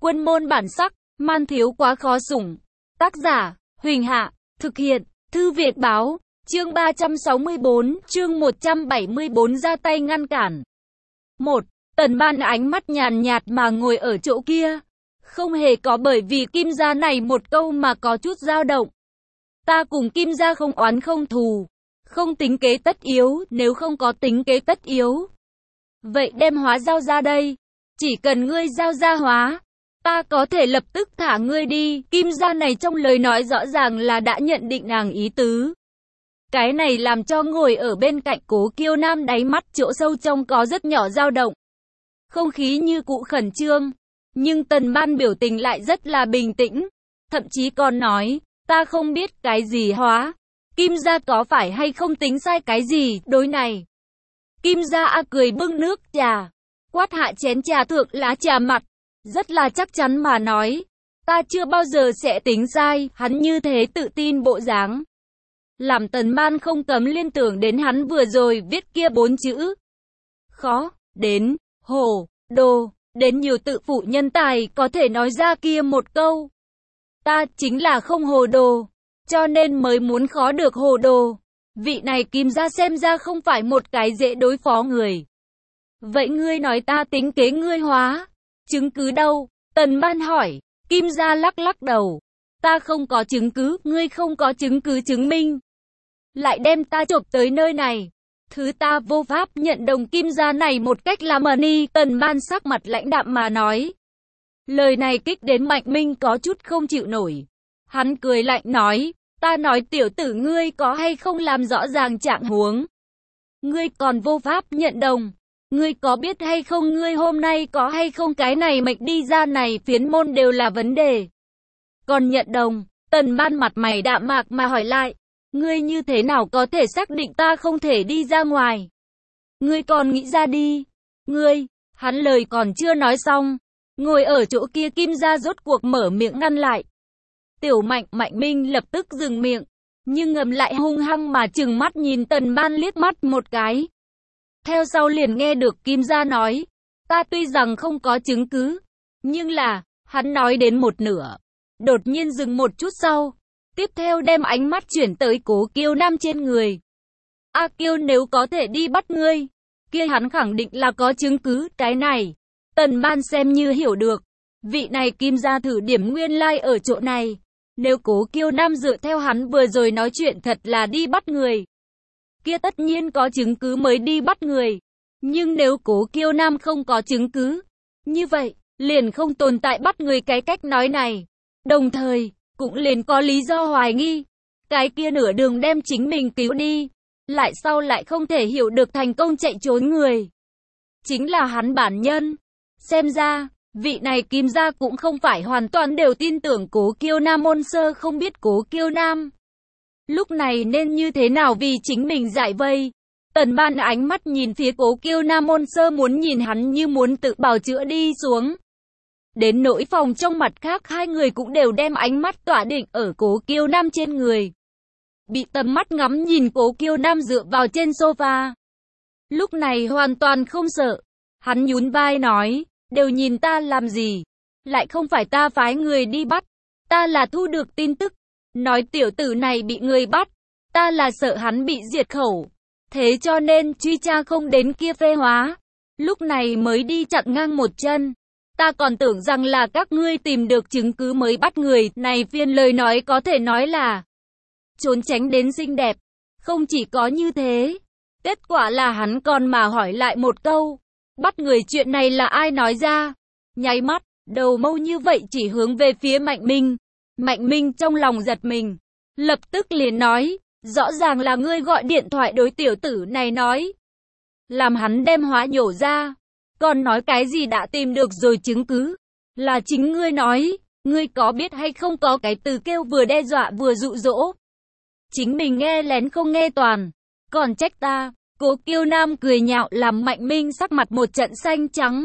Quân môn bản sắc, man thiếu quá khó sủng. Tác giả, Huỳnh Hạ, thực hiện, Thư Việt Báo, chương 364, chương 174 ra tay ngăn cản. 1. Tần Ban ánh mắt nhàn nhạt mà ngồi ở chỗ kia. Không hề có bởi vì Kim gia này một câu mà có chút dao động. Ta cùng Kim gia không oán không thù, không tính kế tất yếu, nếu không có tính kế tất yếu. Vậy đem hóa giao ra đây, chỉ cần ngươi giao ra hóa, ta có thể lập tức thả ngươi đi. Kim gia này trong lời nói rõ ràng là đã nhận định nàng ý tứ. Cái này làm cho ngồi ở bên cạnh Cố Kiêu Nam đáy mắt chỗ sâu trong có rất nhỏ dao động. Không khí như cũ khẩn trương, nhưng Tần Ban biểu tình lại rất là bình tĩnh, thậm chí còn nói, ta không biết cái gì hóa, Kim gia có phải hay không tính sai cái gì, đối này. Kim gia cười bưng nước trà, quát hạ chén trà thượng lá trà mặt, rất là chắc chắn mà nói, ta chưa bao giờ sẽ tính sai. Hắn như thế tự tin bộ dáng, làm Tần Ban không cấm liên tưởng đến hắn vừa rồi viết kia 4 chữ. Khó, đến, hồ, đồ, đến nhiều tự phụ nhân tài có thể nói ra kia một câu. Ta chính là không hồ đồ, cho nên mới muốn khó được hồ đồ. Vị này Kim gia xem ra không phải một cái dễ đối phó người. Vậy ngươi nói ta tính kế ngươi hóa, chứng cứ đâu? Tần Ban hỏi. Kim gia lắc lắc đầu. Ta không có chứng cứ, ngươi không có chứng cứ chứng minh, lại đem ta chộp tới nơi này. Thứ ta vô pháp nhận đồng Kim gia này một cách làm ơn. Tần Ban sắc mặt lãnh đạm mà nói. Lời này kích đến Mạnh Minh có chút không chịu nổi. Hắn cười lạnh nói, ta nói tiểu tử ngươi có hay không làm rõ ràng trạng huống. Ngươi còn vô pháp nhận đồng. Ngươi có biết hay không ngươi hôm nay có hay không cái này mệnh đi ra này phiến môn đều là vấn đề. Còn nhận đồng, Tần Ban mặt mày đạm mạc mà hỏi lại. Ngươi như thế nào có thể xác định ta không thể đi ra ngoài? Ngươi còn nghĩ ra đi. Ngươi, hắn lời còn chưa nói xong. Ngồi ở chỗ kia Kim gia rốt cuộc mở miệng ngăn lại. Tiểu Mạnh Minh lập tức dừng miệng, nhưng ngầm lại hung hăng mà trừng mắt nhìn Tần Ban liếc mắt một cái. Theo sau liền nghe được Kim gia nói, ta tuy rằng không có chứng cứ, nhưng là, hắn nói đến một nửa, đột nhiên dừng một chút sau, tiếp theo đem ánh mắt chuyển tới Cố Kiêu Nam trên người. A Kiêu nếu có thể đi bắt ngươi, kia hắn khẳng định là có chứng cứ. Cái này, Tần Ban xem như hiểu được, vị này Kim gia thử điểm nguyên lai ở chỗ này. Nếu Cố Kiêu Nam dựa theo hắn vừa rồi nói chuyện thật là đi bắt người, kia tất nhiên có chứng cứ mới đi bắt người. Nhưng nếu Cố Kiêu Nam không có chứng cứ, như vậy, liền không tồn tại bắt người cái cách nói này. Đồng thời, cũng liền có lý do hoài nghi, cái kia nửa đường đem chính mình cứu đi, lại sau lại không thể hiểu được thành công chạy trốn người, chính là hắn bản nhân. Xem ra, vị này Kim gia cũng không phải hoàn toàn đều tin tưởng Cố Kiêu Nam ôn sơ không biết Cố Kiêu Nam lúc này nên như thế nào vì chính mình giải vây. Tần Ban ánh mắt nhìn phía Cố Kiêu Nam ôn sơ muốn nhìn hắn như muốn tự bào chữa đi xuống. Đến nỗi phòng trong mặt khác hai người cũng đều đem ánh mắt tỏa định ở Cố Kiêu Nam trên người. Bị tầm mắt ngắm nhìn Cố Kiêu Nam dựa vào trên sofa. Lúc này hoàn toàn không sợ. Hắn nhún vai nói, đều nhìn ta làm gì? Lại không phải ta phái người đi bắt. Ta là thu được tin tức. Nói tiểu tử này bị người bắt. Ta là sợ hắn bị diệt khẩu. Thế cho nên truy tra không đến kia phê hóa. Lúc này mới đi chặn ngang một chân. Ta còn tưởng rằng là các ngươi tìm được chứng cứ mới bắt người. Này phiên lời nói có thể nói là trốn tránh đến xinh đẹp. Không chỉ có như thế, kết quả là hắn còn mà hỏi lại một câu. Bắt người chuyện này là ai nói ra? Nháy mắt, đầu mâu như vậy chỉ hướng về phía Mạnh Minh. Mạnh Minh trong lòng giật mình, lập tức liền nói, rõ ràng là ngươi gọi điện thoại đối tiểu tử này nói. Làm hắn đem hóa nhổ ra, còn nói cái gì đã tìm được rồi chứng cứ. Là chính ngươi nói, ngươi có biết hay không có cái từ kêu vừa đe dọa vừa dụ dỗ. Chính mình nghe lén không nghe toàn, còn trách ta. Cố Kiêu Nam cười nhạo làm Mạnh Minh sắc mặt một trận xanh trắng.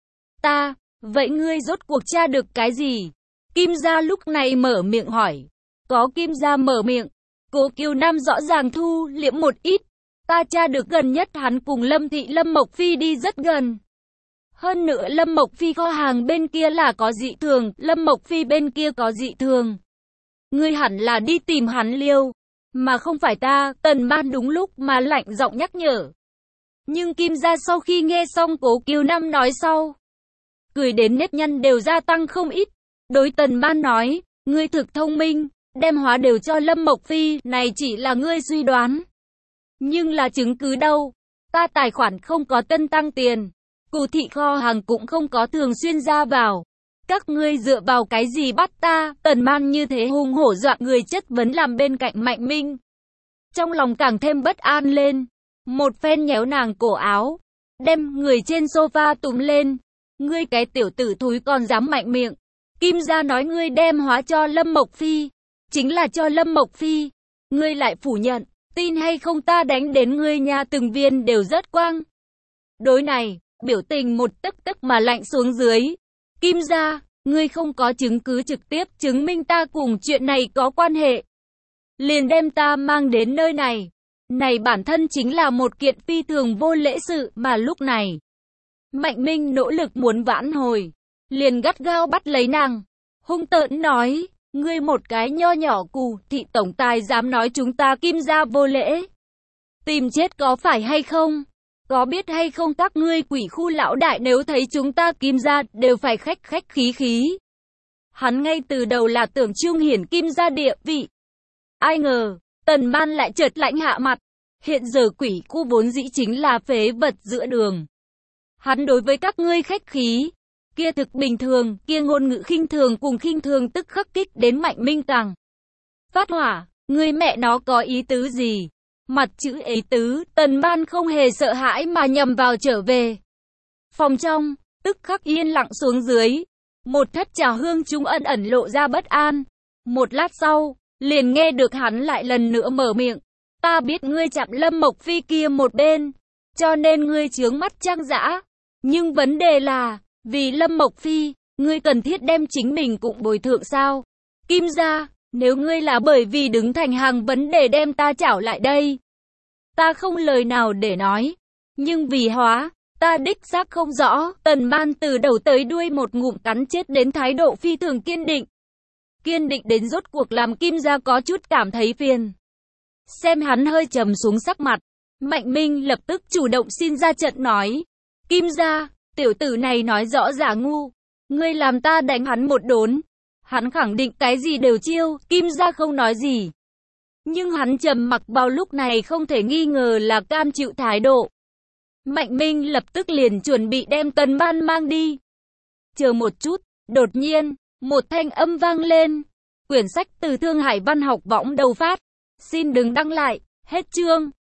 Ta, vậy ngươi rốt cuộc tra được cái gì? Kim gia lúc này mở miệng hỏi. Có Kim gia mở miệng, Cố Kiêu Nam rõ ràng thu liễm một ít. Ta tra được gần nhất hắn cùng Lâm Thị Lâm Mộc Phi đi rất gần. Hơn nữa Lâm Mộc Phi kho hàng bên kia là có dị thường, Lâm Mộc Phi bên kia có dị thường. Ngươi hẳn là đi tìm hắn liêu, mà không phải ta. Tần Ban đúng lúc mà lạnh giọng nhắc nhở. Nhưng Kim gia sau khi nghe xong Cố Kiều Năm nói sau, cười đến nếp nhăn đều gia tăng không ít. Đối Tần Ban nói, ngươi thực thông minh, đem hóa đều cho Lâm Mộc Phi, này chỉ là ngươi suy đoán. Nhưng là chứng cứ đâu? Ta tài khoản không có tân tăng tiền, cụ thị kho hàng cũng không có thường xuyên ra vào. Các ngươi dựa vào cái gì bắt ta? Tần Ban như thế hùng hổ dọa người chất vấn làm bên cạnh Mạnh Minh. Trong lòng càng thêm bất an lên. Một phen nhéo nàng cổ áo, đem người trên sofa túm lên. Ngươi cái tiểu tử thúi còn dám mạnh miệng. Kim gia nói ngươi đem hóa cho Lâm Mộc Phi, chính là cho Lâm Mộc Phi. Ngươi lại phủ nhận, tin hay không ta đánh đến ngươi nha, từng viên đều rất quang. Đối này, biểu tình một tức mà lạnh xuống dưới. Kim gia, ngươi không có chứng cứ trực tiếp chứng minh ta cùng chuyện này có quan hệ, liền đem ta mang đến nơi này. Này bản thân chính là một kiện phi thường vô lễ sự, mà lúc này Mạnh Minh nỗ lực muốn vãn hồi, liền gắt gao bắt lấy nàng, hung tợn nói, ngươi một cái nho nhỏ cù thị tổng tài dám nói chúng ta Kim gia vô lễ, tìm chết có phải hay không? Có biết hay không các ngươi quỷ khu lão đại nếu thấy chúng ta Kim gia đều phải khách khí. Hắn ngay từ đầu là tưởng trung hiển Kim gia địa vị. Ai ngờ, Tần Ban lại chợt lạnh hạ mặt. Hiện giờ quỷ khu vốn dĩ chính là phế vật giữa đường. Hắn đối với các ngươi khách khí, kia thực bình thường, kia ngôn ngữ khinh thường cùng khinh thường tức khắc kích đến Mạnh Minh càng phát hỏa. Ngươi mẹ nó có ý tứ gì? Mặt chữ ý tứ, Tần Ban không hề sợ hãi mà nhầm vào trở về. Phòng trong, tức khắc yên lặng xuống dưới. Một thất trà hương trung ẩn ẩn lộ ra bất an. Một lát sau, liền nghe được hắn lại lần nữa mở miệng. Ta biết ngươi chặn Lâm Mộc Phi kia một bên, cho nên ngươi chướng mắt Trang Dã. Nhưng vấn đề là, vì Lâm Mộc Phi, ngươi cần thiết đem chính mình cũng bồi thượng sao? Kim gia, nếu ngươi là bởi vì đứng thành hàng vấn đề đem ta chảo lại đây, ta không lời nào để nói. Nhưng vì hóa, ta đích xác không rõ. Tần Ban từ đầu tới đuôi một ngụm cắn chết đến thái độ phi thường kiên định. Kiên định đến rốt cuộc làm Kim gia có chút cảm thấy phiền. Xem hắn hơi trầm xuống sắc mặt, Mạnh Minh lập tức chủ động xin ra trận nói. Kim gia, tiểu tử này nói rõ giả ngu. Ngươi làm ta đánh hắn một đốn. Hắn khẳng định cái gì đều chiêu, Kim gia không nói gì. Nhưng hắn trầm mặc vào lúc này không thể nghi ngờ là cam chịu thái độ. Mạnh Minh lập tức liền chuẩn bị đem Tần Ban mang đi. Chờ một chút, đột nhiên, một thanh âm vang lên. Quyển sách từ Thương Hải Văn học võng đầu phát. Xin đừng đăng lại, hết chương.